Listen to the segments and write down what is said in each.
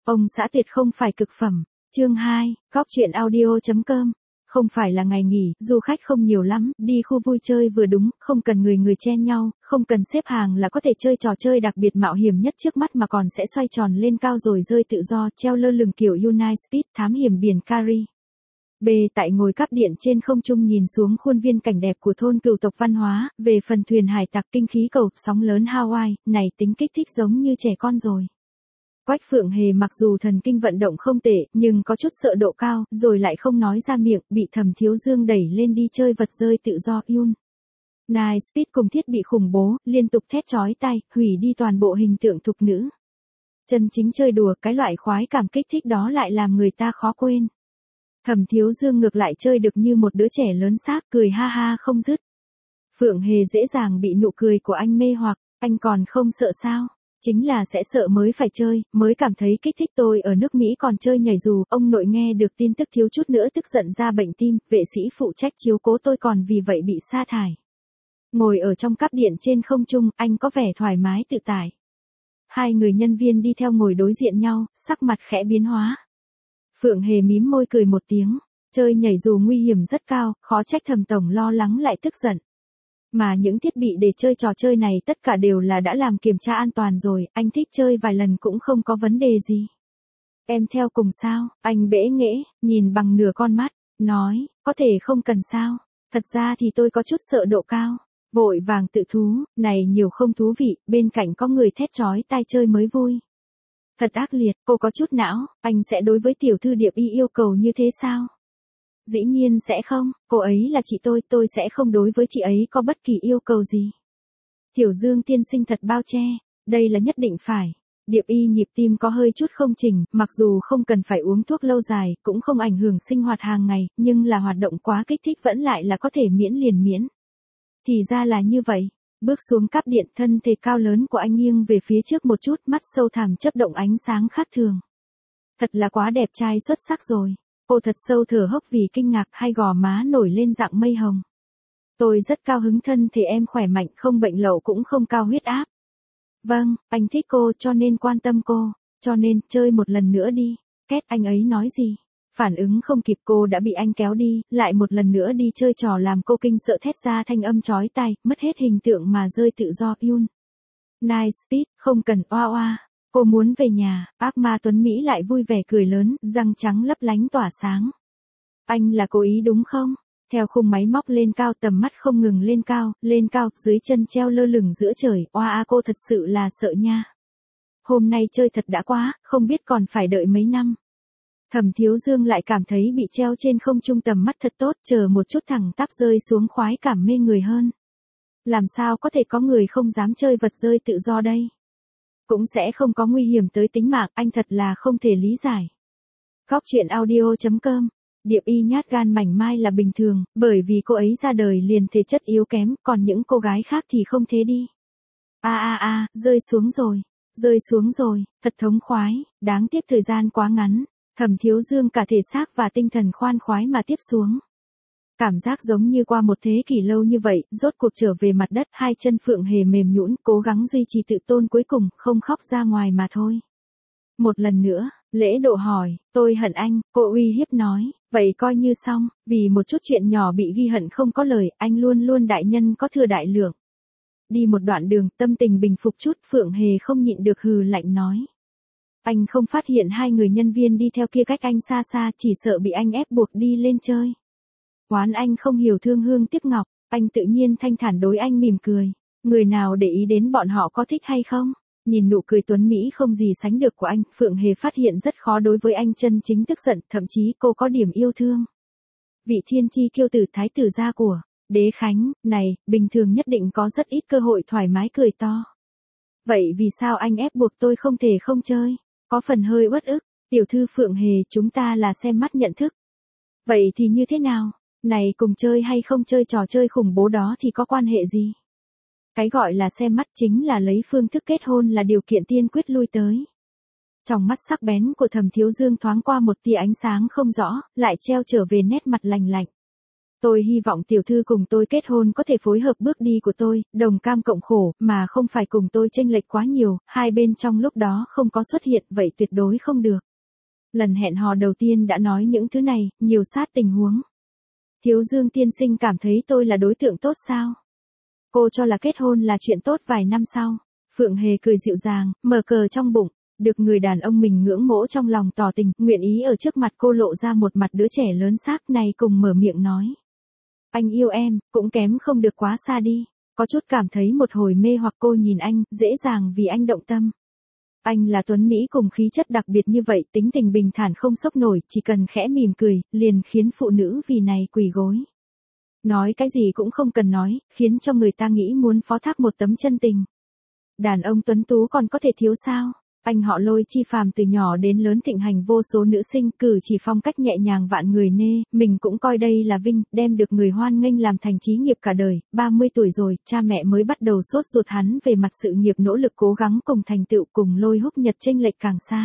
Ông xã tuyệt không phải cực phẩm. Chương 2, góc chuyện audio.com. Không phải là ngày nghỉ, du khách không nhiều lắm, đi khu vui chơi vừa đúng, không cần người người chen nhau, không cần xếp hàng là có thể chơi trò chơi đặc biệt mạo hiểm nhất trước mắt mà còn sẽ xoay tròn lên cao rồi rơi tự do, treo lơ lửng kiểu United Speed, thám hiểm biển Cari. B. Tại ngồi cáp điện trên không trung nhìn xuống khuôn viên cảnh đẹp của thôn cừu tộc văn hóa, về phần thuyền hải tặc kinh khí cầu, sóng lớn Hawaii, này tính kích thích giống như trẻ con rồi. Quách Phượng Hề mặc dù thần kinh vận động không tệ, nhưng có chút sợ độ cao, rồi lại không nói ra miệng, bị Thẩm Thiếu Dương đẩy lên đi chơi vật rơi tự do Night Speed cùng thiết bị khủng bố, liên tục thét chói tai, hủy đi toàn bộ hình tượng thục nữ. Chân chính chơi đùa, cái loại khoái cảm kích thích đó lại làm người ta khó quên. Thẩm Thiếu Dương ngược lại chơi được như một đứa trẻ lớn xác, cười ha ha không dứt. Phượng Hề dễ dàng bị nụ cười của anh mê hoặc, anh còn không sợ sao? Chính là sẽ sợ mới phải chơi, mới cảm thấy kích thích. Tôi ở nước Mỹ còn chơi nhảy dù, ông nội nghe được tin tức thiếu chút nữa tức giận ra bệnh tim, vệ sĩ phụ trách chiếu cố tôi còn vì vậy bị sa thải. Ngồi ở trong cáp điện trên không trung, anh có vẻ thoải mái tự tại. Hai người nhân viên đi theo ngồi đối diện nhau, sắc mặt khẽ biến hóa. Phượng Hề mím môi cười một tiếng, chơi nhảy dù nguy hiểm rất cao, khó trách Thẩm tổng lo lắng lại tức giận. Mà những thiết bị để chơi trò chơi này tất cả đều là đã làm kiểm tra an toàn rồi, anh thích chơi vài lần cũng không có vấn đề gì. Em theo cùng sao? Anh bẽ nghễ, nhìn bằng nửa con mắt, nói, có thể không cần sao. Thật ra thì tôi có chút sợ độ cao. Vội vàng tự thú, này nhiều không thú vị, bên cạnh có người thét chói tai chơi mới vui. Thật ác liệt, cô có chút não, anh sẽ đối với tiểu thư Điệp Y yêu cầu như thế sao? Dĩ nhiên sẽ không, cô ấy là chị tôi sẽ không đối với chị ấy có bất kỳ yêu cầu gì. Tiểu Dương tiên sinh thật bao che, đây là nhất định phải. Điệp Y nhịp tim có hơi chút không chỉnh, mặc dù không cần phải uống thuốc lâu dài, cũng không ảnh hưởng sinh hoạt hàng ngày, nhưng là hoạt động quá kích thích vẫn lại là có thể miễn liền miễn. Thì ra là như vậy. Bước xuống cáp điện, thân thể cao lớn của anh nghiêng về phía trước một chút, mắt sâu thẳm chớp động ánh sáng khác thường. Thật là quá đẹp trai xuất sắc rồi. Cô thật sâu thở hốc vì kinh ngạc, hai gò má nổi lên dạng mây hồng. Tôi rất cao hứng, thân thể em khỏe mạnh, không bệnh lậu cũng không cao huyết áp. Vâng, anh thích cô cho nên quan tâm cô, cho nên chơi một lần nữa đi. Két, anh ấy nói gì? Phản ứng không kịp, cô đã bị anh kéo đi, lại một lần nữa đi chơi trò làm cô kinh sợ thét ra thanh âm chói tai, mất hết hình tượng mà rơi tự do. Night Speed, không cần oa oa. Cô muốn về nhà, ác ma Tuấn Mỹ lại vui vẻ cười lớn, răng trắng lấp lánh tỏa sáng. Anh là cố ý đúng không? Theo khung máy móc lên cao, tầm mắt không ngừng lên cao, dưới chân treo lơ lửng giữa trời, oa cô thật sự là sợ nha. Hôm nay chơi thật đã quá, không biết còn phải đợi mấy năm. Thẩm Thiếu Dương lại cảm thấy bị treo trên không trung tầm mắt thật tốt, chờ một chút thẳng tắp rơi xuống khoái cảm mê người hơn. Làm sao có thể có người không dám chơi vật rơi tự do đây? Cũng sẽ không có nguy hiểm tới tính mạng, anh thật là không thể lý giải. Góc chuyện audio.com. Điệp Y nhát gan mảnh mai là bình thường, bởi vì cô ấy ra đời liền thể chất yếu kém, còn những cô gái khác thì không thế đi. Rơi xuống rồi, thật thống khoái, đáng tiếc thời gian quá ngắn. Thẩm Thiếu Dương cả thể xác và tinh thần khoan khoái mà tiếp xuống. Cảm giác giống như qua một thế kỷ lâu như vậy, rốt cuộc trở về mặt đất, hai chân Phượng Hề mềm nhũn, cố gắng duy trì tự tôn cuối cùng, không khóc ra ngoài mà thôi. Một lần nữa, Lễ Độ hỏi, tôi hận anh, cô uy hiếp nói, vậy coi như xong, vì một chút chuyện nhỏ bị ghi hận không có lời, anh luôn luôn đại nhân có thừa đại lượng. Đi một đoạn đường, tâm tình bình phục chút, Phượng Hề không nhịn được hừ lạnh nói. Anh không phát hiện hai người nhân viên đi theo kia cách anh xa xa, chỉ sợ bị anh ép buộc đi lên chơi. Oán anh không hiểu thương hương tiếc ngọc, anh tự nhiên thanh thản đối anh mỉm cười. Người nào để ý đến bọn họ có thích hay không? Nhìn nụ cười tuấn Mỹ không gì sánh được của anh, Phượng Hề phát hiện rất khó đối với anh chân chính tức giận, thậm chí cô có điểm yêu thương. Vị thiên chi kiêu tử thái tử gia của Đế Khánh, này, bình thường nhất định có rất ít cơ hội thoải mái cười to. Vậy vì sao anh ép buộc tôi không thể không chơi? Có phần hơi uất ức, tiểu thư Phượng Hề, chúng ta là xem mắt nhận thức. Vậy thì như thế nào? Này, cùng chơi hay không chơi trò chơi khủng bố đó thì có quan hệ gì? Cái gọi là xem mắt chính là lấy phương thức kết hôn là điều kiện tiên quyết lui tới. Trong mắt sắc bén của Thẩm Thiếu Dương thoáng qua một tia ánh sáng không rõ, lại treo trở về nét mặt lạnh lạnh. Tôi hy vọng tiểu thư cùng tôi kết hôn có thể phối hợp bước đi của tôi, đồng cam cộng khổ, mà không phải cùng tôi chênh lệch quá nhiều, hai bên trong lúc đó không có xuất hiện, vậy tuyệt đối không được. Lần hẹn hò đầu tiên đã nói những thứ này, nhiều sát tình huống. Thiếu Dương tiên sinh cảm thấy tôi là đối tượng tốt sao? Cô cho là kết hôn là chuyện tốt vài năm sau. Phượng Hề cười dịu dàng, mở cờ trong bụng. Được người đàn ông mình ngưỡng mộ trong lòng tỏ tình, nguyện ý ở trước mặt cô lộ ra một mặt đứa trẻ lớn xác này cùng mở miệng nói. Anh yêu em, cũng kém không được quá xa đi. Có chút cảm thấy một hồi mê hoặc cô nhìn anh, dễ dàng vì anh động tâm. Anh là tuấn Mỹ cùng khí chất đặc biệt như vậy, tính tình bình thản không sốc nổi, chỉ cần khẽ mỉm cười, liền khiến phụ nữ vì này quỳ gối. Nói cái gì cũng không cần nói, khiến cho người ta nghĩ muốn phó thác một tấm chân tình. Đàn ông tuấn tú còn có thể thiếu sao? Anh họ Lôi Chi Phàm từ nhỏ đến lớn thịnh hành vô số nữ sinh, cử chỉ phong cách nhẹ nhàng vạn người nê, mình cũng coi đây là vinh, đem được người hoan nghênh làm thành chí nghiệp cả đời, 30 tuổi rồi, cha mẹ mới bắt đầu sốt ruột hắn về mặt sự nghiệp nỗ lực cố gắng cùng thành tựu cùng Lôi Húc Nhật chênh lệch càng xa.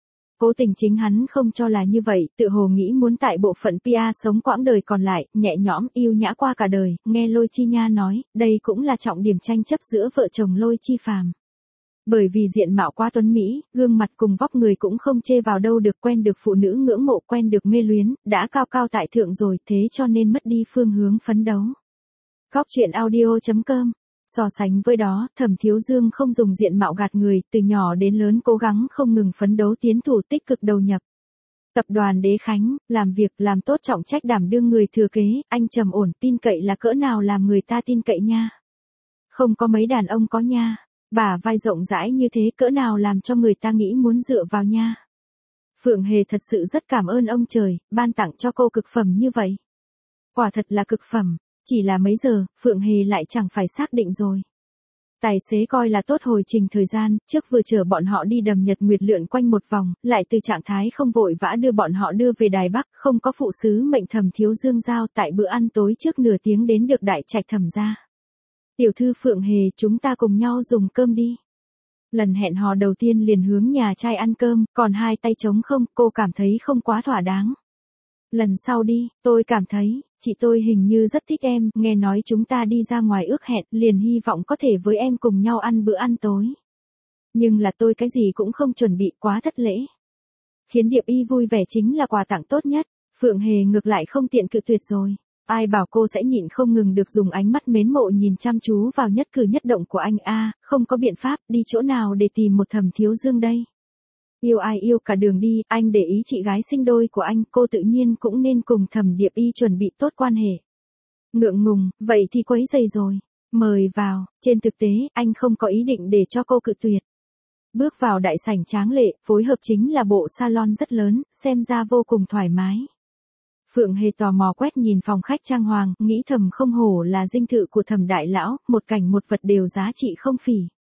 Cố tình chính hắn không cho là như vậy, tự hồ nghĩ muốn tại bộ phận PR sống quãng đời còn lại, nhẹ nhõm, yêu nhã qua cả đời, nghe Lôi Chi Nha nói, đây cũng là trọng điểm tranh chấp giữa vợ chồng Lôi Chi Phàm. Bởi vì diện mạo quá tuấn Mỹ, gương mặt cùng vóc người cũng không chê vào đâu được, quen được phụ nữ ngưỡng mộ, quen được mê luyến, đã cao cao tại thượng rồi, thế cho nên mất đi phương hướng phấn đấu. Góc truyện audio.com. So sánh với đó, Thẩm Thiếu Dương không dùng diện mạo gạt người, từ nhỏ đến lớn cố gắng không ngừng phấn đấu tiến thủ tích cực đầu nhập. Tập đoàn Đế Khánh, làm việc làm tốt trọng trách đảm đương người thừa kế, anh trầm ổn, tin cậy là cỡ nào làm người ta tin cậy nha. Không có mấy đàn ông có nha. Bả vai rộng rãi như thế cỡ nào làm cho người ta nghĩ muốn dựa vào nha. Phượng Hề thật sự rất cảm ơn ông trời, ban tặng cho cô cực phẩm như vậy. Quả thật là cực phẩm, chỉ là mấy giờ, Phượng Hề lại chẳng phải xác định rồi. Tài xế coi là tốt hồi trình thời gian, trước vừa chở bọn họ đi Đầm Nhật Nguyệt lượn quanh một vòng, lại từ trạng thái không vội vã đưa bọn họ đưa về Đài Bắc, không có phụ sứ mệnh Thẩm Thiếu Dương giao tại bữa ăn tối trước nửa tiếng đến được đại trạch Thẩm gia. Tiểu thư Phượng Hề, chúng ta cùng nhau dùng cơm đi. Lần hẹn hò đầu tiên liền hướng nhà trai ăn cơm, còn hai tay trống không, cô cảm thấy không quá thỏa đáng. Lần sau đi, tôi cảm thấy, chị tôi hình như rất thích em, nghe nói chúng ta đi ra ngoài ước hẹn, liền hy vọng có thể với em cùng nhau ăn bữa ăn tối. Nhưng là tôi cái gì cũng không chuẩn bị, quá thất lễ. Khiến Điệp Y vui vẻ chính là quà tặng tốt nhất, Phượng Hề ngược lại không tiện cự tuyệt rồi. Ai bảo cô sẽ nhịn không ngừng được dùng ánh mắt mến mộ nhìn chăm chú vào nhất cử nhất động của anh a, không có biện pháp, đi chỗ nào để tìm một Thẩm Thiếu Dương đây. Yêu ai yêu cả đường đi, anh để ý chị gái sinh đôi của anh, cô tự nhiên cũng nên cùng Thẩm Điệp Y chuẩn bị tốt quan hệ. Ngượng ngùng, vậy thì quấy rầy rồi. Mời vào, trên thực tế, anh không có ý định để cho cô cự tuyệt. Bước vào đại sảnh tráng lệ, phối hợp chính là bộ salon rất lớn, xem ra vô cùng thoải mái. Phượng Hề tò mò quét nhìn phòng khách trang hoàng, nghĩ thầm không hổ là dinh thự của Thẩm đại lão, một cảnh một vật đều giá trị không phỉ.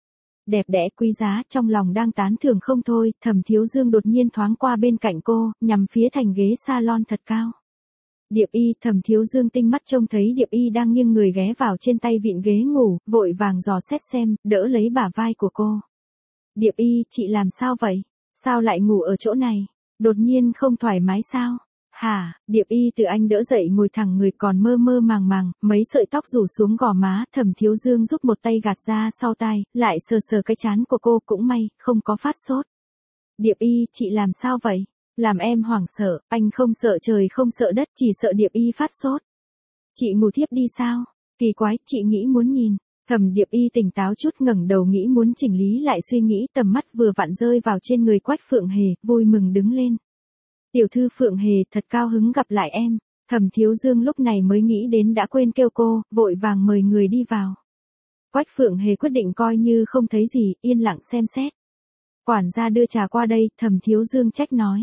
Đẹp đẽ quý giá, trong lòng đang tán thưởng không thôi, Thẩm Thiếu Dương đột nhiên thoáng qua bên cạnh cô, nhằm phía thành ghế salon thật cao. Điệp Y, Thẩm Thiếu Dương tinh mắt trông thấy Điệp Y đang nghiêng người ghé vào trên tay vịn ghế ngủ, vội vàng dò xét xem, đỡ lấy bả vai của cô. Điệp Y, chị làm sao vậy? Sao lại ngủ ở chỗ này? Đột nhiên không thoải mái sao? Hả, Điệp Y từ anh đỡ dậy ngồi thẳng người còn mơ mơ màng màng, mấy sợi tóc rủ xuống gò má, Thẩm Thiếu Dương giúp một tay gạt ra sau tai, lại sờ sờ cái trán của cô, cũng may, không có phát sốt. Điệp Y, chị làm sao vậy? Làm em hoảng sợ, anh không sợ trời không sợ đất, chỉ sợ Điệp Y phát sốt. Chị ngủ thiếp đi sao? Kỳ quái, chị nghĩ muốn nhìn. Thẩm Điệp Y tỉnh táo chút ngẩng đầu nghĩ muốn chỉnh lý lại suy nghĩ, tầm mắt vừa vặn rơi vào trên người Quách Phượng Hề, vui mừng đứng lên. Tiểu thư Phượng Hề, thật cao hứng gặp lại em. Thẩm Thiếu Dương lúc này mới nghĩ đến đã quên kêu cô, vội vàng mời người đi vào. Quách Phượng Hề quyết định coi như không thấy gì, yên lặng xem xét. Quản gia đưa trà qua đây, Thẩm Thiếu Dương trách nói.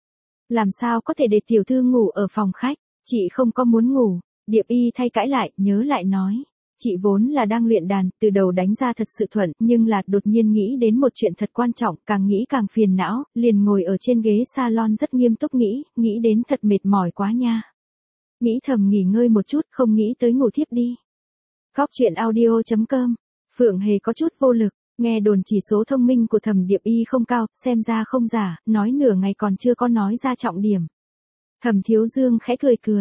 Làm sao có thể để tiểu thư ngủ ở phòng khách, chị không có muốn ngủ. Điệp Y thay cãi lại, nhớ lại nói. Chị vốn là đang luyện đàn, từ đầu đánh ra thật sự thuận, nhưng là đột nhiên nghĩ đến một chuyện thật quan trọng, càng nghĩ càng phiền não, liền ngồi ở trên ghế salon rất nghiêm túc nghĩ đến thật mệt mỏi quá nha. Nghĩ thầm nghỉ ngơi một chút, không nghĩ tới ngủ thiếp đi. Góc truyện audio.com. Phượng Hề có chút vô lực, nghe đồn chỉ số thông minh của Thẩm Điệp Y không cao, xem ra không giả, nói nửa ngày còn chưa có nói ra trọng điểm. Thẩm Thiếu Dương khẽ cười cười.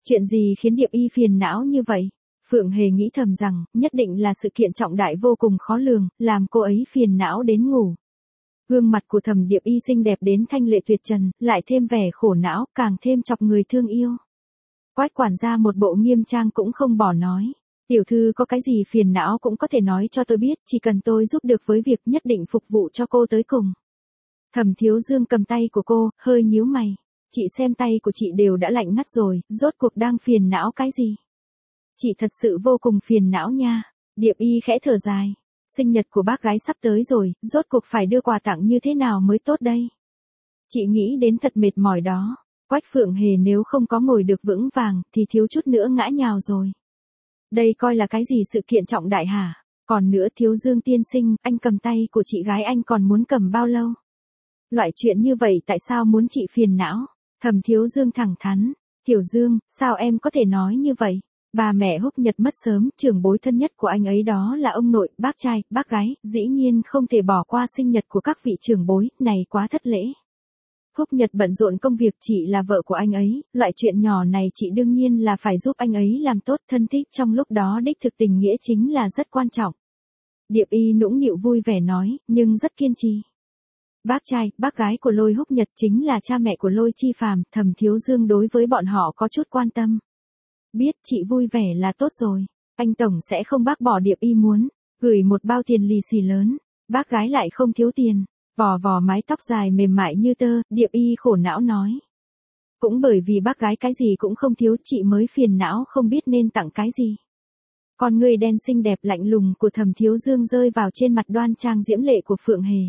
Chuyện gì khiến Điệp Y phiền não như vậy? Phượng Hề nghĩ thầm rằng, nhất định là sự kiện trọng đại vô cùng khó lường, làm cô ấy phiền não đến ngủ. Gương mặt của Thẩm Điệp Y xinh đẹp đến thanh lệ tuyệt trần, lại thêm vẻ khổ não, càng thêm chọc người thương yêu. Quách quản gia một bộ nghiêm trang cũng không bỏ nói. Tiểu thư có cái gì phiền não cũng có thể nói cho tôi biết, chỉ cần tôi giúp được với việc nhất định phục vụ cho cô tới cùng. Thẩm Thiếu Dương cầm tay của cô, hơi nhíu mày. Chị xem tay của chị đều đã lạnh ngắt rồi, rốt cuộc đang phiền não cái gì? Chị thật sự vô cùng phiền não nha. Điệp Y khẽ thở dài. Sinh nhật của bác gái sắp tới rồi, rốt cuộc phải đưa quà tặng như thế nào mới tốt đây? Chị nghĩ đến thật mệt mỏi đó. Quách Phượng Hề nếu không có ngồi được vững vàng, thì thiếu chút nữa ngã nhào rồi. Đây coi là cái gì sự kiện trọng đại hả? Còn nữa Thiếu Dương tiên sinh, anh cầm tay của chị gái anh còn muốn cầm bao lâu? Loại chuyện như vậy tại sao muốn chị phiền não? Thẩm Thiếu Dương thẳng thắn. Tiểu Dương, sao em có thể nói như vậy? Bà mẹ Húc Nhật mất sớm, trưởng bối thân nhất của anh ấy đó là ông nội, bác trai, bác gái, dĩ nhiên không thể bỏ qua sinh nhật của các vị trưởng bối, này quá thất lễ. Húc Nhật bận rộn công việc, chị là vợ của anh ấy, loại chuyện nhỏ này chị đương nhiên là phải giúp anh ấy làm tốt, thân thích trong lúc đó đích thực tình nghĩa chính là rất quan trọng. Điệp Y nũng nịu vui vẻ nói, nhưng rất kiên trì. Bác trai, bác gái của Lôi Húc Nhật chính là cha mẹ của Lôi Chi Phàm, Thẩm Thiếu Dương đối với bọn họ có chút quan tâm. Biết chị vui vẻ là tốt rồi, anh Tổng sẽ không bác bỏ Điệp Y muốn, gửi một bao tiền lì xì lớn, bác gái lại không thiếu tiền, vò vò mái tóc dài mềm mại như tơ, Điệp Y khổ não nói. Cũng bởi vì bác gái cái gì cũng không thiếu chị mới phiền não không biết nên tặng cái gì. Con người đen xinh đẹp lạnh lùng của Thẩm Thiếu Dương rơi vào trên mặt đoan trang diễm lệ của Phượng Hề.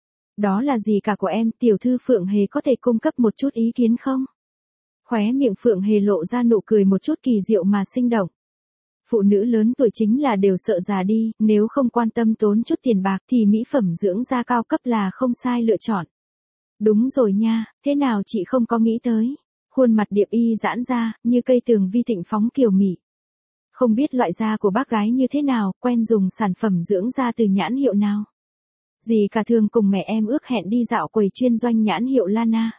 Đó là gì cả của em, tiểu thư Phượng Hề có thể cung cấp một chút ý kiến không? Khóe miệng Phượng Hề lộ ra nụ cười một chút kỳ diệu mà sinh động. Phụ nữ lớn tuổi chính là đều sợ già đi, nếu không quan tâm tốn chút tiền bạc thì mỹ phẩm dưỡng da cao cấp là không sai lựa chọn. Đúng rồi nha, thế nào chị không có nghĩ tới. Khuôn mặt Điệp Y giãn ra, như cây tường vi thịnh phóng kiều mị. Không biết loại da của bác gái như thế nào, quen dùng sản phẩm dưỡng da từ nhãn hiệu nào. Dì cả thường cùng mẹ em ước hẹn đi dạo quầy chuyên doanh nhãn hiệu Lana.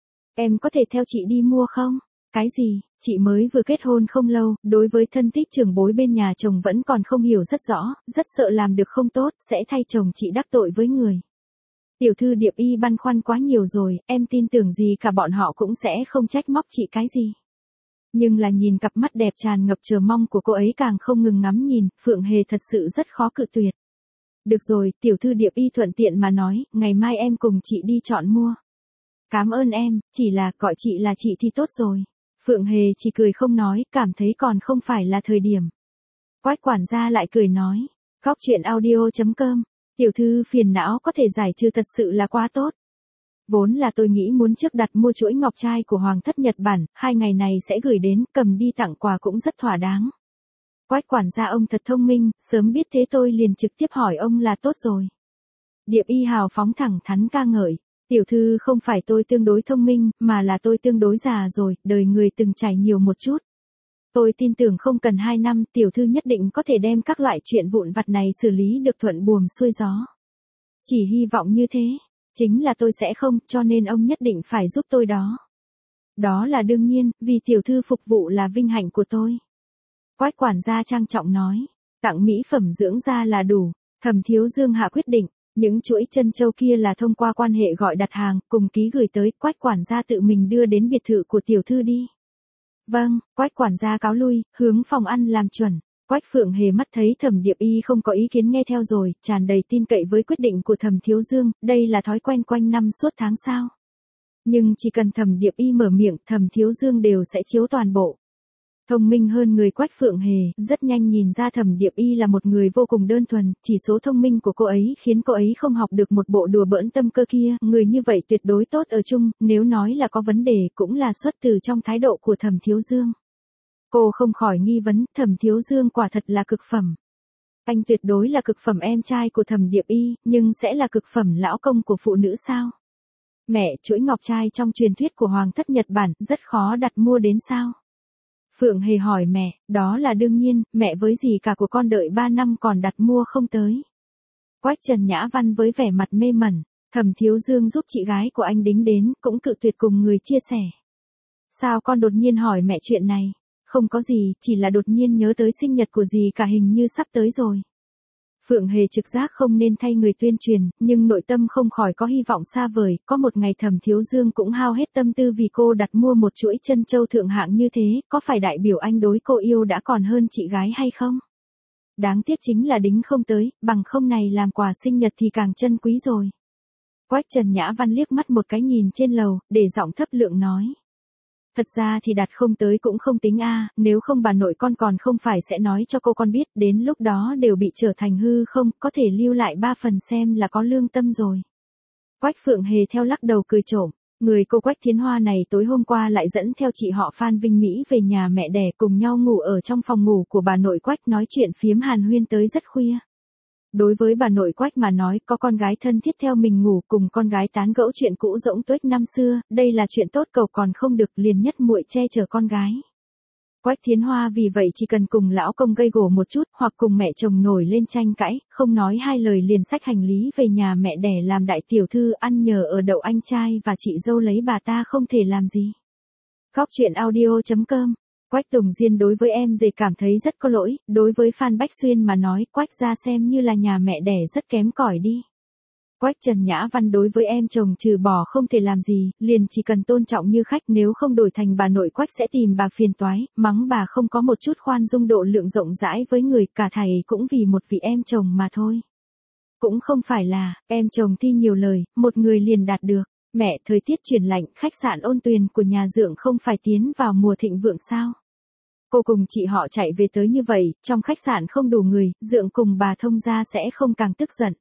Em có thể theo chị đi mua không? Cái gì, chị mới vừa kết hôn không lâu, đối với thân thích trưởng bối bên nhà chồng vẫn còn không hiểu rất rõ, rất sợ làm được không tốt, sẽ thay chồng chị đắc tội với người. Tiểu thư Điệp Y băn khoăn quá nhiều rồi, em tin tưởng gì cả bọn họ cũng sẽ không trách móc chị cái gì. Nhưng là nhìn cặp mắt đẹp tràn ngập chờ mong của cô ấy càng không ngừng ngắm nhìn, Phượng Hề thật sự rất khó cự tuyệt. Được rồi, tiểu thư Điệp Y thuận tiện mà nói, ngày mai em cùng chị đi chọn mua. Cảm ơn em, chỉ là gọi chị là chị thì tốt rồi. Phượng Hề chỉ cười không nói, cảm thấy còn không phải là thời điểm. Quách quản gia lại cười nói, góc chuyện audio.com, tiểu thư phiền não có thể giải trừ thật sự là quá tốt. Vốn là tôi nghĩ muốn trước đặt mua chuỗi ngọc trai của Hoàng thất Nhật Bản, 2 ngày này sẽ gửi đến, cầm đi tặng quà cũng rất thỏa đáng. Quách quản gia ông thật thông minh, sớm biết thế tôi liền trực tiếp hỏi ông là tốt rồi. Điệp Y hào phóng thẳng thắn ca ngợi. Tiểu thư không phải tôi tương đối thông minh, mà là tôi tương đối già rồi, đời người từng trải nhiều một chút. Tôi tin tưởng không cần 2 năm, tiểu thư nhất định có thể đem các loại chuyện vụn vặt này xử lý được thuận buồm xuôi gió. Chỉ hy vọng như thế, chính là tôi sẽ không, cho nên ông nhất định phải giúp tôi đó. Đó là đương nhiên, vì tiểu thư phục vụ là vinh hạnh của tôi. Quách quản gia trang trọng nói, tặng mỹ phẩm dưỡng da là đủ, Thẩm Thiếu Dương hạ quyết định. Những chuỗi chân châu kia là thông qua quan hệ gọi đặt hàng, cùng ký gửi tới, Quách quản gia tự mình đưa đến biệt thự của tiểu thư đi. Vâng, Quách quản gia cáo lui, hướng phòng ăn làm chuẩn. Quách Phượng Hề mắt thấy Thẩm Điệp Y không có ý kiến nghe theo rồi, tràn đầy tin cậy với quyết định của Thẩm Thiếu Dương, đây là thói quen quanh năm suốt tháng sao. Nhưng chỉ cần Thẩm Điệp Y mở miệng, Thẩm Thiếu Dương đều sẽ chiếu toàn bộ. Thông minh hơn người Quách Phượng Hề, rất nhanh nhìn ra Thẩm Điệp Y là một người vô cùng đơn thuần, chỉ số thông minh của cô ấy khiến cô ấy không học được một bộ đùa bỡn tâm cơ kia, người như vậy tuyệt đối tốt ở chung, nếu nói là có vấn đề cũng là xuất từ trong thái độ của Thẩm Thiếu Dương. Cô không khỏi nghi vấn, Thẩm Thiếu Dương quả thật là cực phẩm. Anh tuyệt đối là cực phẩm em trai của Thẩm Điệp Y, nhưng sẽ là cực phẩm lão công của phụ nữ sao? Mẹ, chuỗi ngọc trai trong truyền thuyết của Hoàng thất Nhật Bản rất khó đặt mua đến sao? Phượng Hề hỏi mẹ, đó là đương nhiên, mẹ với gì cả của con đợi 3 năm còn đặt mua không tới. Quách Trần Nhã Văn với vẻ mặt mê mẩn, Thẩm Thiếu Dương giúp chị gái của anh đính đến, cũng cự tuyệt cùng người chia sẻ. Sao con đột nhiên hỏi mẹ chuyện này? Không có gì, chỉ là đột nhiên nhớ tới sinh nhật của dì cả hình như sắp tới rồi. Phượng Hề trực giác không nên thay người tuyên truyền, nhưng nội tâm không khỏi có hy vọng xa vời, có một ngày Thẩm Thiếu Dương cũng hao hết tâm tư vì cô đặt mua một chuỗi chân châu thượng hạng như thế, có phải đại biểu anh đối cô yêu đã còn hơn chị gái hay không? Đáng tiếc chính là đính không tới, bằng không này làm quà sinh nhật thì càng chân quý rồi. Quách Trần Nhã Văn liếc mắt một cái nhìn trên lầu, để giọng thấp lượng nói. Thật ra thì đặt không tới cũng không tính a, nếu không bà nội con còn không phải sẽ nói cho cô con biết, đến lúc đó đều bị trở thành hư không, có thể lưu lại 3 phần xem là có lương tâm rồi. Quách Phượng Hề theo lắc đầu cười trộm, người cô Quách Thiến Hoa này tối hôm qua lại dẫn theo chị họ Phan Vinh Mỹ về nhà mẹ đẻ cùng nhau ngủ ở trong phòng ngủ của bà nội Quách nói chuyện phiếm hàn huyên tới rất khuya. Đối với bà nội Quách mà nói có con gái thân thiết theo mình ngủ cùng con gái tán gẫu chuyện cũ rỗng tuếch năm xưa, đây là chuyện tốt cầu còn không được liền nhất muội che chở con gái. Quách Thiến Hoa vì vậy chỉ cần cùng lão công gây gổ một chút hoặc cùng mẹ chồng nổi lên tranh cãi, không nói hai lời liền xách hành lý về nhà mẹ đẻ làm đại tiểu thư ăn nhờ ở đậu anh trai và chị dâu lấy bà ta không thể làm gì. Góc truyện audio.com. Quách Tùng Diên đối với em dề cảm thấy rất có lỗi, đối với Phan Bách Xuyên mà nói Quách gia xem như là nhà mẹ đẻ rất kém cỏi đi. Quách Trần Nhã Văn đối với em chồng trừ bỏ không thể làm gì, liền chỉ cần tôn trọng như khách nếu không đổi thành bà nội Quách sẽ tìm bà phiền toái, mắng bà không có một chút khoan dung độ lượng rộng rãi với người, cả thầy cũng vì một vị em chồng mà thôi. Cũng không phải là, em chồng thi nhiều lời, một người liền đạt được. Mẹ, thời tiết chuyển lạnh, khách sạn Ôn Tuyền của nhà Dượng không phải tiến vào mùa thịnh vượng sao? Cô cùng chị họ chạy về tới như vậy, trong khách sạn không đủ người, Dượng cùng bà thông gia sẽ không càng tức giận.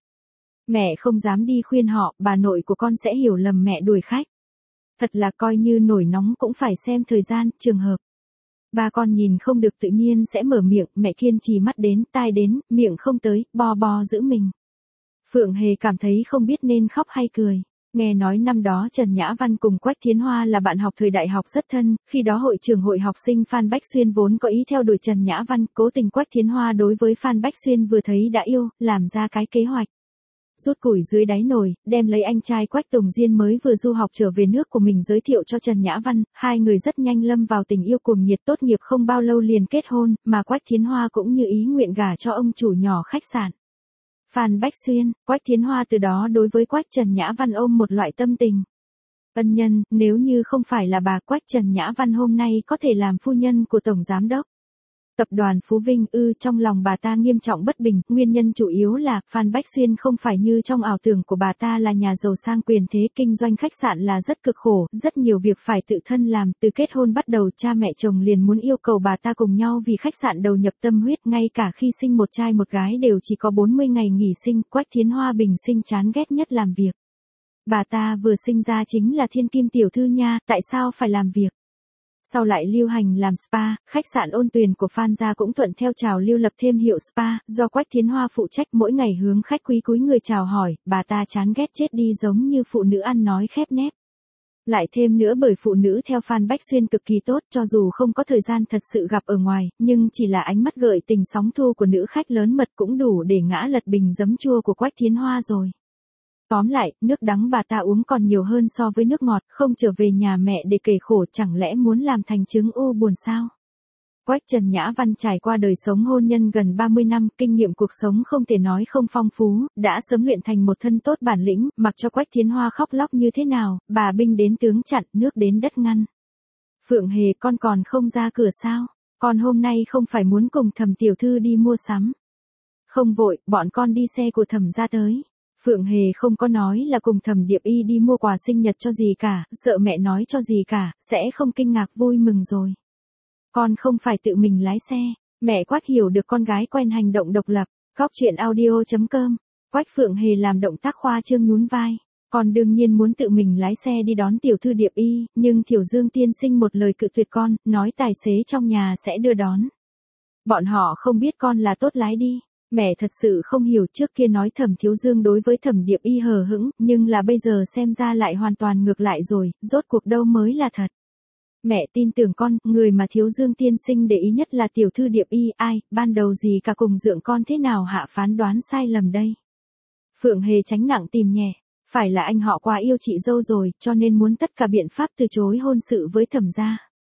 Mẹ không dám đi khuyên họ, bà nội của con sẽ hiểu lầm mẹ đuổi khách. Thật là coi như nổi nóng cũng phải xem thời gian, trường hợp. Ba con nhìn không được tự nhiên sẽ mở miệng, mẹ kiên trì mắt đến, tai đến, miệng không tới, bo bo giữ mình. Phượng Hề cảm thấy không biết nên khóc hay cười. Nghe nói năm đó Trần Nhã Văn cùng Quách Thiến Hoa là bạn học thời đại học rất thân, khi đó hội trưởng hội học sinh Phan Bách Xuyên vốn có ý theo đuổi Trần Nhã Văn, cố tình Quách Thiến Hoa đối với Phan Bách Xuyên vừa thấy đã yêu, làm ra cái kế hoạch. Rút củi dưới đáy nồi, đem lấy anh trai Quách Tùng Diên mới vừa du học trở về nước của mình giới thiệu cho Trần Nhã Văn, hai người rất nhanh lâm vào tình yêu cuồng nhiệt, tốt nghiệp không bao lâu liền kết hôn, mà Quách Thiến Hoa cũng như ý nguyện gả cho ông chủ nhỏ khách sạn. Phan Bách Xuyên, Quách Thiến Hoa từ đó đối với Quách Trần Nhã Văn ôm một loại tâm tình. Ân nhân, nếu như không phải là bà Quách Trần Nhã Văn hôm nay có thể làm phu nhân của Tổng Giám đốc Tập đoàn Phú Vinh trong lòng bà ta nghiêm trọng bất bình, nguyên nhân chủ yếu là Phan Bách Xuyên không phải như trong ảo tưởng của bà ta là nhà giàu sang quyền thế, kinh doanh khách sạn là rất cực khổ, rất nhiều việc phải tự thân làm, từ kết hôn bắt đầu cha mẹ chồng liền muốn yêu cầu bà ta cùng nhau vì khách sạn đầu nhập tâm huyết, ngay cả khi sinh một trai một gái đều chỉ có 40 ngày nghỉ sinh, Quách Thiến Hoa bình sinh chán ghét nhất làm việc. Bà ta vừa sinh ra chính là thiên kim tiểu thư nha, tại sao phải làm việc? Sau lại lưu hành làm spa, khách sạn Ôn Tuyền của Phan gia cũng thuận theo trào lưu lập thêm hiệu spa, do Quách Thiến Hoa phụ trách mỗi ngày hướng khách quý cúi người chào hỏi, bà ta chán ghét chết đi giống như phụ nữ ăn nói khép nép. Lại thêm nữa bởi phụ nữ theo Phan Bách Xuyên cực kỳ tốt, cho dù không có thời gian thật sự gặp ở ngoài, nhưng chỉ là ánh mắt gợi tình sóng thu của nữ khách lớn mật cũng đủ để ngã lật bình giấm chua của Quách Thiến Hoa rồi. Tóm lại, nước đắng bà ta uống còn nhiều hơn so với nước ngọt, không trở về nhà mẹ để kể khổ, chẳng lẽ muốn làm thành trứng u buồn sao? Quách Trần Nhã Văn trải qua đời sống hôn nhân gần 30 năm, kinh nghiệm cuộc sống không thể nói không phong phú, đã sớm luyện thành một thân tốt bản lĩnh, mặc cho Quách Thiến Hoa khóc lóc như thế nào, bà binh đến tướng chặn, nước đến đất ngăn. Phượng Hề, con còn không ra cửa sao? Con hôm nay không phải muốn cùng Thẩm tiểu thư đi mua sắm. Không vội, bọn con đi xe của Thẩm ra tới. Phượng Hề không có nói là cùng Thẩm Điệp Y đi mua quà sinh nhật cho gì cả, sợ mẹ nói cho gì cả, sẽ không kinh ngạc vui mừng rồi. Con không phải tự mình lái xe, mẹ Quách hiểu được con gái quen hành động độc lập, góc truyện audio.com. Quách Phượng Hề làm động tác khoa trương nhún vai, con đương nhiên muốn tự mình lái xe đi đón tiểu thư Điệp Y, nhưng Thiểu Dương tiên sinh một lời cự tuyệt con, nói tài xế trong nhà sẽ đưa đón. Bọn họ không biết con là tốt lái đi. Mẹ thật sự không hiểu, trước kia nói Thẩm Thiếu Dương đối với Thẩm Điệp Y hờ hững, nhưng là bây giờ xem ra lại hoàn toàn ngược lại rồi, rốt cuộc đâu mới là thật. Mẹ tin tưởng con, người mà Thiếu Dương tiên sinh để ý nhất là tiểu thư Điệp Y, ai, ban đầu gì cả cùng Dượng con thế nào hạ phán đoán sai lầm đây. Phượng Hề tránh nặng tìm nhẹ, phải là anh họ quá yêu chị dâu rồi, cho nên muốn tất cả biện pháp từ chối hôn sự với Thẩm gia.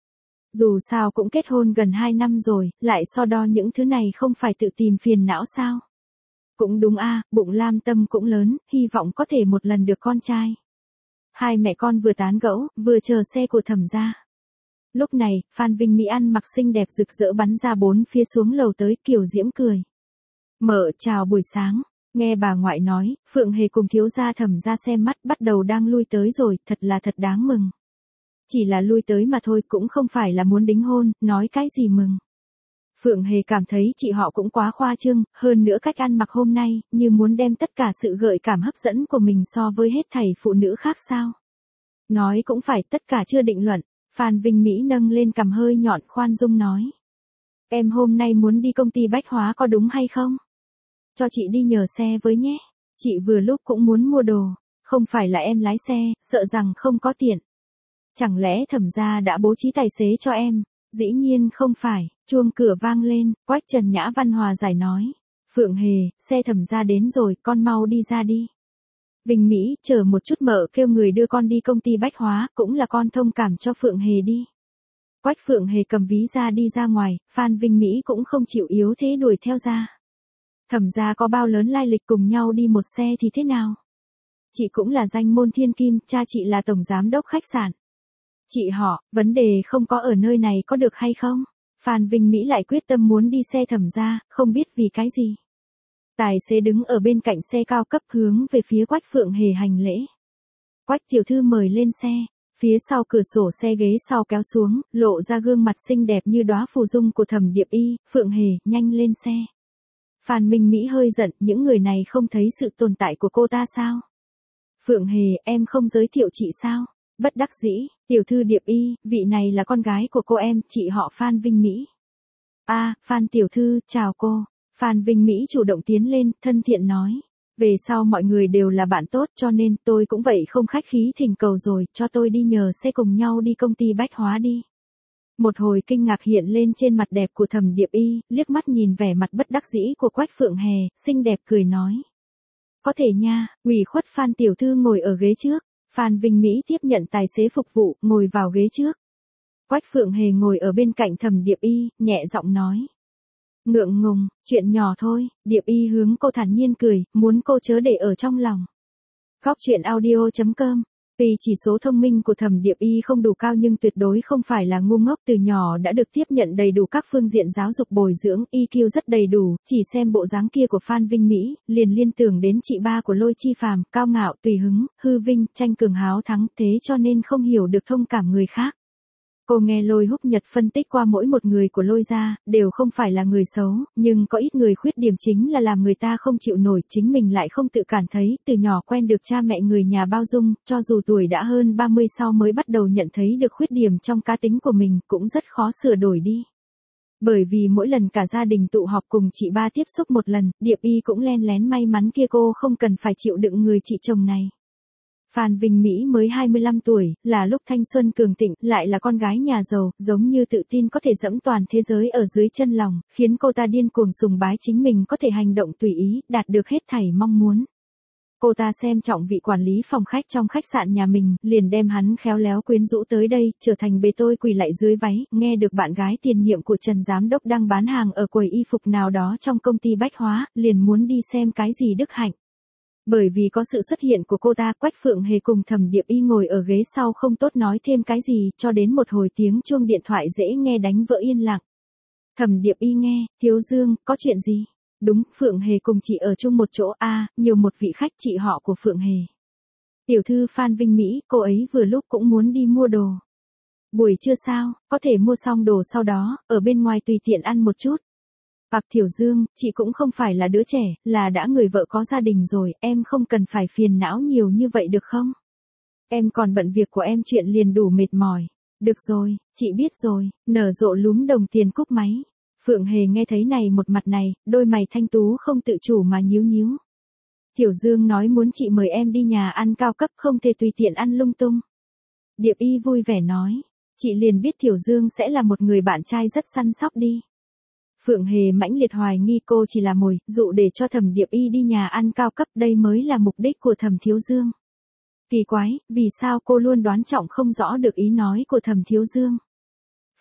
Dù sao cũng kết hôn gần 2 năm rồi, lại so đo những thứ này không phải tự tìm phiền não sao? Cũng đúng a, bụng Lam Tâm cũng lớn, hy vọng có thể một lần được con trai. Hai mẹ con vừa tán gẫu, vừa chờ xe của Thẩm gia. Lúc này, Phan Vinh Mỹ ăn mặc xinh đẹp rực rỡ bắn ra bốn phía xuống lầu tới, Kiều Diễm cười. Mợ, chào buổi sáng. Nghe bà ngoại nói, Phượng Hề cùng thiếu gia Thẩm gia xem mắt bắt đầu đang lui tới rồi, thật là thật đáng mừng. Chỉ là lui tới mà thôi, cũng không phải là muốn đính hôn, nói cái gì mừng. Phượng Hề cảm thấy chị họ cũng quá khoa trương, hơn nữa cách ăn mặc hôm nay, như muốn đem tất cả sự gợi cảm hấp dẫn của mình so với hết thảy phụ nữ khác sao. Nói cũng phải, tất cả chưa định luận. Phan Vinh Mỹ nâng lên cằm hơi nhọn, khoan dung nói. Em hôm nay muốn đi công ty bách hóa có đúng hay không? Cho chị đi nhờ xe với nhé. Chị vừa lúc cũng muốn mua đồ. Không phải là em lái xe, sợ rằng không có tiện. Chẳng lẽ Thẩm gia đã bố trí tài xế cho em? Dĩ nhiên không phải. Chuông cửa vang lên, Quách Trần Nhã Văn hòa giải nói. Phượng Hề, xe Thẩm gia đến rồi, con mau đi ra đi. Vinh Mỹ, chờ một chút, mợ kêu người đưa con đi công ty bách hóa, cũng là con thông cảm cho Phượng Hề đi. Quách Phượng Hề cầm ví ra đi ra ngoài, Phan Vinh Mỹ cũng không chịu yếu thế đuổi theo ra. Thẩm gia có bao lớn lai lịch, cùng nhau đi một xe thì thế nào? Chị cũng là danh môn thiên kim, cha chị là tổng giám đốc khách sạn. Chị họ, vấn đề không có ở nơi này có được hay không? Phan Vinh Mỹ lại quyết tâm muốn đi xe Thẩm gia, không biết vì cái gì. Tài xế đứng ở bên cạnh xe cao cấp hướng về phía Quách Phượng Hề hành lễ. Quách tiểu thư mời lên xe. Phía sau cửa sổ xe ghế sau kéo xuống, lộ ra gương mặt xinh đẹp như đóa phù dung của Thẩm Điệp Y. Phượng Hề, nhanh lên xe. Phan Minh Mỹ hơi giận, những người này không thấy sự tồn tại của cô ta sao? Phượng Hề, em không giới thiệu chị sao? Bất đắc dĩ, tiểu thư Điệp Y, vị này là con gái của cô em, chị họ Phan Vinh Mỹ. Phan tiểu thư, chào cô. Phan Vinh Mỹ chủ động tiến lên, thân thiện nói. Về sau mọi người đều là bạn tốt cho nên tôi cũng vậy không khách khí thỉnh cầu rồi, cho tôi đi nhờ xe cùng nhau đi công ty bách hóa đi. Một hồi kinh ngạc hiện lên trên mặt đẹp của Thẩm Điệp Y, liếc mắt nhìn vẻ mặt bất đắc dĩ của Quách Phượng Hề, xinh đẹp cười nói. Có thể nha, ủy khuất Phan tiểu thư ngồi ở ghế trước. Phan Vinh Mỹ tiếp nhận tài xế phục vụ, ngồi vào ghế trước. Quách Phượng Hề ngồi ở bên cạnh Thẩm Điệp Y, nhẹ giọng nói. Ngượng ngùng, chuyện nhỏ thôi, Điệp Y hướng cô thản nhiên cười, muốn cô chớ để ở trong lòng. Góc truyện audio.com. Vì chỉ số thông minh của Thẩm Điệp Y không đủ cao nhưng tuyệt đối không phải là ngu ngốc, từ nhỏ đã được tiếp nhận đầy đủ các phương diện giáo dục bồi dưỡng, EQ rất đầy đủ, chỉ xem bộ dáng kia của Phan Vinh Mỹ, liền liên tưởng đến chị ba của Lôi Chi Phàm, cao ngạo, tùy hứng, hư vinh, tranh cường háo thắng, thế cho nên không hiểu được thông cảm người khác. Cô nghe Lôi Húc Nhật phân tích qua mỗi một người của Lôi gia, đều không phải là người xấu, nhưng có ít người khuyết điểm chính là làm người ta không chịu nổi, chính mình lại không tự cảm thấy, từ nhỏ quen được cha mẹ người nhà bao dung, cho dù tuổi đã hơn 30 sau mới bắt đầu nhận thấy được khuyết điểm trong cá tính của mình, cũng rất khó sửa đổi đi. Bởi vì mỗi lần cả gia đình tụ họp cùng chị ba tiếp xúc một lần, Điệp Y cũng len lén may mắn kia cô không cần phải chịu đựng người chị chồng này. Phan Vinh Mỹ mới 25 tuổi, là lúc thanh xuân cường thịnh, lại là con gái nhà giàu, giống như tự tin có thể dẫm toàn thế giới ở dưới chân lòng, khiến cô ta điên cuồng sùng bái chính mình có thể hành động tùy ý, đạt được hết thảy mong muốn. Cô ta xem trọng vị quản lý phòng khách trong khách sạn nhà mình, liền đem hắn khéo léo quyến rũ tới đây, trở thành bề tôi quỳ lạy dưới váy, nghe được bạn gái tiền nhiệm của Trần Giám Đốc đang bán hàng ở quầy y phục nào đó trong công ty bách hóa, liền muốn đi xem cái gì đức hạnh. Bởi vì có sự xuất hiện của cô ta, Quách Phượng Hề cùng Thẩm Điệp Y ngồi ở ghế sau không tốt nói thêm cái gì, cho đến một hồi tiếng chuông điện thoại dễ nghe đánh vỡ yên lặng. Thẩm Điệp Y nghe, Thiếu Dương, có chuyện gì? Đúng, Phượng Hề cùng chị ở chung một chỗ, nhiều một vị khách chị họ của Phượng Hề. Tiểu thư Phan Vinh Mỹ, cô ấy vừa lúc cũng muốn đi mua đồ. Buổi trưa sao, có thể mua xong đồ sau đó, ở bên ngoài tùy tiện ăn một chút. Tiểu Dương, chị cũng không phải là đứa trẻ, là đã người vợ có gia đình rồi, em không cần phải phiền não nhiều như vậy được không? Em còn bận việc của em, chuyện liền đủ mệt mỏi. Được rồi, chị biết rồi, nở rộ lúm đồng tiền cúp máy. Phượng Hề nghe thấy này một mặt này, đôi mày thanh tú không tự chủ mà nhíu nhíu. Tiểu Dương nói muốn chị mời em đi nhà ăn cao cấp, không thể tùy tiện ăn lung tung. Điệp Y vui vẻ nói, chị liền biết Tiểu Dương sẽ là một người bạn trai rất săn sóc đi. Phượng Hề mãnh liệt hoài nghi cô chỉ là mồi dụ để cho Thẩm Điệp Y đi nhà ăn cao cấp, đây mới là mục đích của Thẩm Thiếu Dương. Kỳ quái, vì sao cô luôn đoán trọng không rõ được ý nói của Thẩm Thiếu Dương?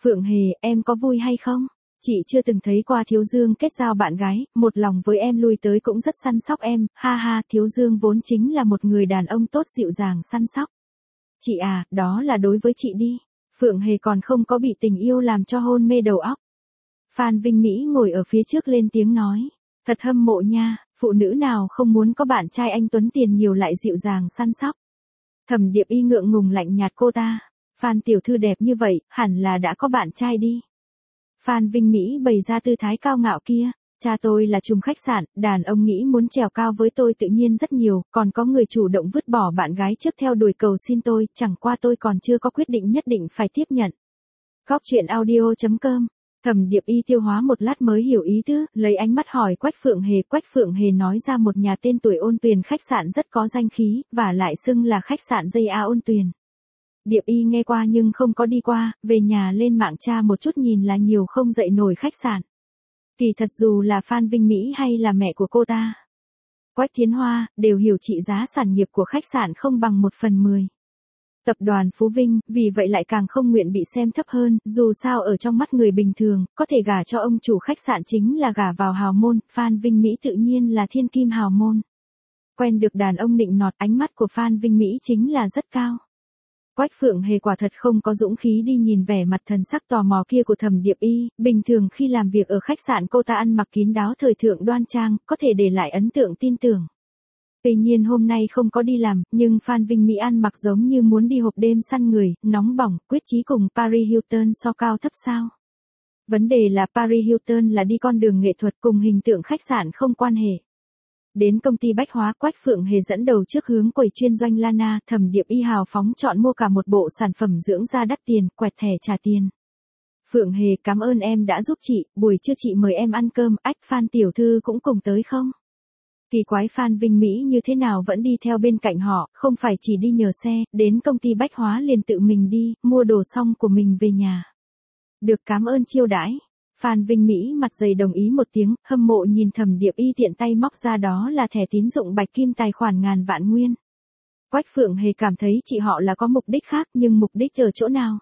Phượng Hề, em có vui hay không? Chị chưa từng thấy qua Thiếu Dương kết giao bạn gái, một lòng với em lui tới cũng rất săn sóc em, ha ha, Thiếu Dương vốn chính là một người đàn ông tốt dịu dàng săn sóc. Chị à, đó là đối với chị đi. Phượng Hề còn không có bị tình yêu làm cho hôn mê đầu óc. Phan Vinh Mỹ ngồi ở phía trước lên tiếng nói. Thật hâm mộ nha, phụ nữ nào không muốn có bạn trai anh tuấn tiền nhiều lại dịu dàng săn sóc. Thẩm Điệp Y ngượng ngùng lạnh nhạt cô ta. Phan tiểu thư đẹp như vậy, hẳn là đã có bạn trai đi. Phan Vinh Mỹ bày ra tư thái cao ngạo kia. Cha tôi là trùm khách sạn, đàn ông nghĩ muốn trèo cao với tôi tự nhiên rất nhiều, còn có người chủ động vứt bỏ bạn gái trước theo đuổi cầu xin tôi, chẳng qua tôi còn chưa có quyết định nhất định phải tiếp nhận. Góc truyện audio.com. Thẩm Điệp Y tiêu hóa một lát mới hiểu ý tứ, lấy ánh mắt hỏi Quách Phượng Hề. Quách Phượng Hề nói ra một nhà tên tuổi Ôn Tuyền khách sạn rất có danh khí, và lại xưng là khách sạn JA Ôn Tuyền. Điệp Y nghe qua nhưng không có đi qua, về nhà lên mạng tra một chút nhìn là nhiều không dậy nổi khách sạn. Kỳ thật dù là Phan Vinh Mỹ hay là mẹ của cô ta, Quách Thiến Hoa, đều hiểu trị giá sản nghiệp của khách sạn không bằng 1/10. Tập đoàn Phú Vinh, vì vậy lại càng không nguyện bị xem thấp hơn, dù sao ở trong mắt người bình thường, có thể gả cho ông chủ khách sạn chính là gả vào hào môn, Phan Vinh Mỹ tự nhiên là thiên kim hào môn. Quen được đàn ông nịnh nọt, ánh mắt của Phan Vinh Mỹ chính là rất cao. Quách Phượng Hề quả thật không có dũng khí đi nhìn vẻ mặt thần sắc tò mò kia của Thẩm Điệp Y, bình thường khi làm việc ở khách sạn cô ta ăn mặc kín đáo thời thượng đoan trang, có thể để lại ấn tượng tin tưởng. Tuy nhiên hôm nay không có đi làm, nhưng Phan Vinh Mỹ ăn mặc giống như muốn đi hộp đêm săn người, nóng bỏng, quyết chí cùng Paris Hilton so cao thấp sao. Vấn đề là Paris Hilton là đi con đường nghệ thuật cùng hình tượng khách sạn không quan hệ. Đến công ty bách hóa, Quách Phượng Hề dẫn đầu trước hướng quầy chuyên doanh Lana, Thẩm Điệp Y hào phóng chọn mua cả một bộ sản phẩm dưỡng da đắt tiền, quẹt thẻ trả tiền. Phượng Hề, cảm ơn em đã giúp chị, buổi trưa chị mời em ăn cơm, ách Phan tiểu thư cũng cùng tới không? Kỳ quái Phan Vinh Mỹ như thế nào vẫn đi theo bên cạnh họ, không phải chỉ đi nhờ xe, đến công ty bách hóa liền tự mình đi, mua đồ xong của mình về nhà. Được, cảm ơn chiêu đãi. Phan Vinh Mỹ mặt dày đồng ý một tiếng, hâm mộ nhìn Thẩm Điệp Y tiện tay móc ra đó là thẻ tín dụng bạch kim tài khoản ngàn vạn nguyên. Quách Phượng Hề cảm thấy chị họ là có mục đích khác, nhưng mục đích ở chỗ nào?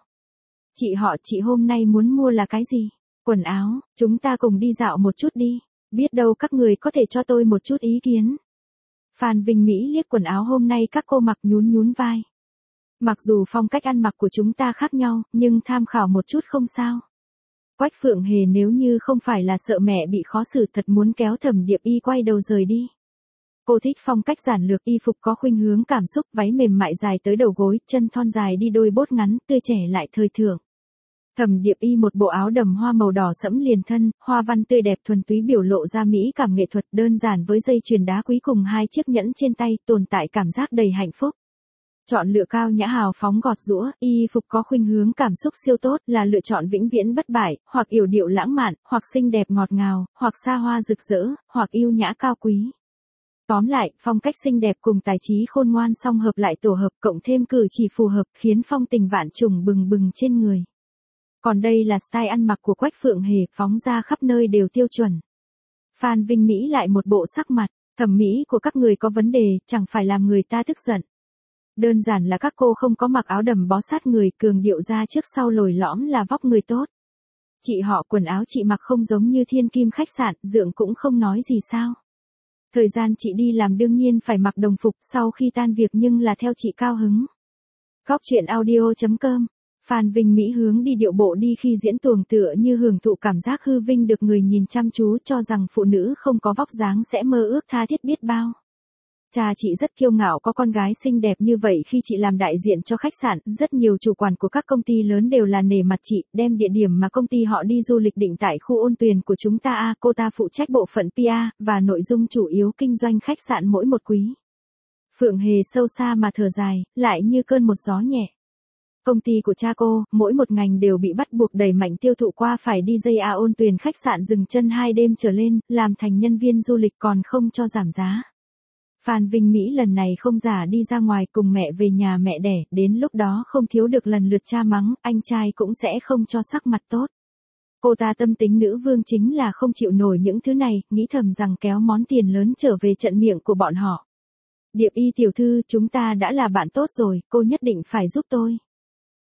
Chị hôm nay muốn mua là cái gì? Quần áo, chúng ta cùng đi dạo một chút đi, biết đâu các người có thể cho tôi một chút ý kiến. Phan Vinh Mỹ liếc quần áo hôm nay các cô mặc nhún nhún vai. Mặc dù phong cách ăn mặc của chúng ta khác nhau, nhưng tham khảo một chút không sao. Quách Phượng Hề nếu như không phải là sợ mẹ bị khó xử thật muốn kéo Thẩm Điệp Y quay đầu rời đi. Cô thích phong cách giản lược, y phục có khuynh hướng cảm xúc, váy mềm mại dài tới đầu gối, chân thon dài đi đôi bốt ngắn, tươi trẻ lại thời thượng. Thẩm Điệp Y một bộ áo đầm hoa màu đỏ sẫm liền thân, hoa văn tươi đẹp thuần túy biểu lộ ra mỹ cảm nghệ thuật đơn giản với dây chuyền đá quý cùng 2 chiếc nhẫn trên tay, tồn tại cảm giác đầy hạnh phúc. Chọn lựa cao nhã hào phóng gọt giũa, y phục có khuynh hướng cảm xúc siêu tốt là lựa chọn vĩnh viễn bất bại, hoặc yểu điệu lãng mạn, hoặc xinh đẹp ngọt ngào, hoặc xa hoa rực rỡ, hoặc yêu nhã cao quý. Tóm lại, phong cách xinh đẹp cùng tài trí khôn ngoan song hợp lại tổ hợp cộng thêm cử chỉ phù hợp khiến phong tình vạn trùng bừng bừng trên người. Còn đây là style ăn mặc của Quách Phượng Hề, phóng ra khắp nơi đều tiêu chuẩn. Phan Vinh Mỹ lại một bộ sắc mặt, thẩm mỹ của các người có vấn đề, chẳng phải làm người ta tức giận. Đơn giản là các cô không có mặc áo đầm bó sát người, cường điệu ra trước sau lồi lõm là vóc người tốt. Chị họ quần áo chị mặc không giống như thiên kim khách sạn, dượng cũng không nói gì sao. Thời gian chị đi làm đương nhiên phải mặc đồng phục sau khi tan việc nhưng là theo chị cao hứng. Góc truyện audio.com. Phan Vinh Mỹ hướng đi điệu bộ đi khi diễn tuồng tựa như hưởng thụ cảm giác hư vinh được người nhìn chăm chú cho rằng phụ nữ không có vóc dáng sẽ mơ ước tha thiết biết bao. Cha chị rất kiêu ngạo có con gái xinh đẹp như vậy khi chị làm đại diện cho khách sạn, rất nhiều chủ quản của các công ty lớn đều là nể mặt chị, đem địa điểm mà công ty họ đi du lịch định tại khu Ôn Tuyền của chúng ta cô ta phụ trách bộ phận PR, và nội dung chủ yếu kinh doanh khách sạn mỗi một quý. Phượng Hề sâu xa mà thở dài, lại như cơn một gió nhẹ. Công ty của cha cô, mỗi một ngành đều bị bắt buộc đẩy mạnh tiêu thụ qua phải đi JA Ôn Tuyền khách sạn dừng chân 2 đêm trở lên, làm thành nhân viên du lịch còn không cho giảm giá. Phan Vinh Mỹ lần này không giả đi ra ngoài cùng mẹ về nhà mẹ đẻ, đến lúc đó không thiếu được lần lượt cha mắng, anh trai cũng sẽ không cho sắc mặt tốt. Cô ta tâm tính nữ vương chính là không chịu nổi những thứ này, nghĩ thầm rằng kéo món tiền lớn trở về trận miệng của bọn họ. Điệp Y tiểu thư, chúng ta đã là bạn tốt rồi, cô nhất định phải giúp tôi.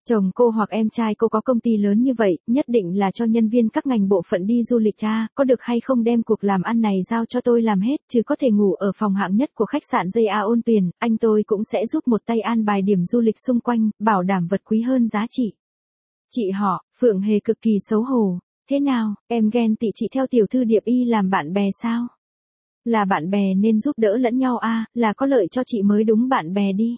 Chồng cô hoặc em trai cô có công ty lớn như vậy, nhất định là cho nhân viên các ngành bộ phận đi du lịch cha, có được hay không đem cuộc làm ăn này giao cho tôi làm hết, chứ có thể ngủ ở phòng hạng nhất của khách sạn JA Ôn Tuyền, anh tôi cũng sẽ giúp một tay an bài điểm du lịch xung quanh, bảo đảm vật quý hơn giá trị. Chị họ, Phượng Hề cực kỳ xấu hổ, thế nào, em ghen tị chị theo tiểu thư Điệp Y làm bạn bè sao? Là bạn bè nên giúp đỡ lẫn nhau à, là có lợi cho chị mới đúng bạn bè đi.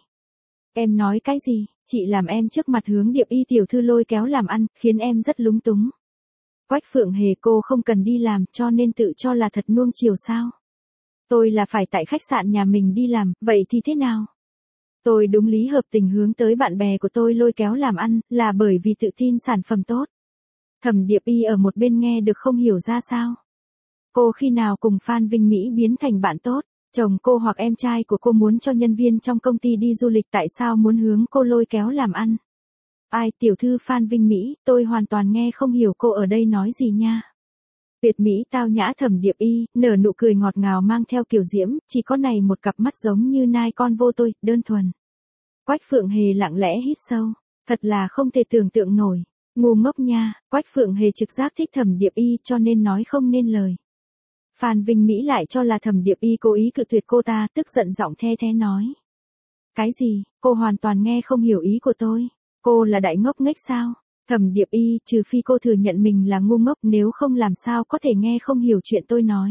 Em nói cái gì, chị làm em trước mặt hướng Điệp Y tiểu thư lôi kéo làm ăn, khiến em rất lúng túng. Quách Phượng Hề cô không cần đi làm cho nên tự cho là thật nuông chiều sao? Tôi là phải tại khách sạn nhà mình đi làm, vậy thì thế nào? Tôi đúng lý hợp tình hướng tới bạn bè của tôi lôi kéo làm ăn, là bởi vì tự tin sản phẩm tốt. Thẩm Điệp Y ở một bên nghe được không hiểu ra sao. Cô khi nào cùng Phan Vinh Mỹ biến thành bạn tốt? Chồng cô hoặc em trai của cô muốn cho nhân viên trong công ty đi du lịch tại sao muốn hướng cô lôi kéo làm ăn? Ai tiểu thư Phan Vinh Mỹ, tôi hoàn toàn nghe không hiểu cô ở đây nói gì nha. Tuyệt mỹ tao nhã Thẩm Điệp Y, nở nụ cười ngọt ngào mang theo kiểu diễm, chỉ có này một cặp mắt giống như nai con vô tôi, đơn thuần. Quách Phượng Hề lặng lẽ hít sâu, thật là không thể tưởng tượng nổi. Ngu ngốc nha, Quách Phượng Hề trực giác thích Thẩm Điệp Y cho nên nói không nên lời. Phan Vinh Mỹ lại cho là Thẩm Điệp Y cố ý cự tuyệt cô ta, tức giận giọng the thé nói. Cái gì, cô hoàn toàn nghe không hiểu ý của tôi. Cô là đại ngốc nghếch sao? Thẩm Điệp Y, trừ phi cô thừa nhận mình là ngu ngốc, nếu không làm sao có thể nghe không hiểu chuyện tôi nói.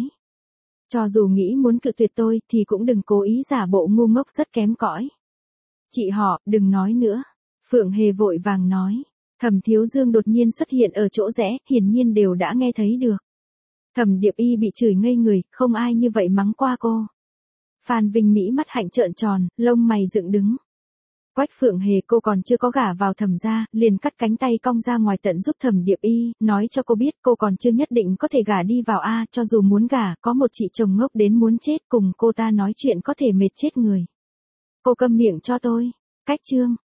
Cho dù nghĩ muốn cự tuyệt tôi thì cũng đừng cố ý giả bộ ngu ngốc rất kém cỏi. Chị họ, đừng nói nữa. Phượng Hề vội vàng nói. Thẩm Thiếu Dương đột nhiên xuất hiện ở chỗ rẽ, hiển nhiên đều đã nghe thấy được. Thẩm Điệp Y bị chửi ngây người, không ai như vậy mắng qua cô. Phan Vinh Mỹ mắt hạnh trợn tròn, lông mày dựng đứng. Quách Phượng Hề cô còn chưa có gả vào Thẩm gia, liền cắt cánh tay cong ra ngoài tận giúp Thẩm Điệp Y, nói cho cô biết cô còn chưa nhất định có thể gả đi vào a, cho dù muốn gả, có một chị chồng ngốc đến muốn chết cùng cô ta nói chuyện có thể mệt chết người. Cô câm miệng cho tôi. Cách chương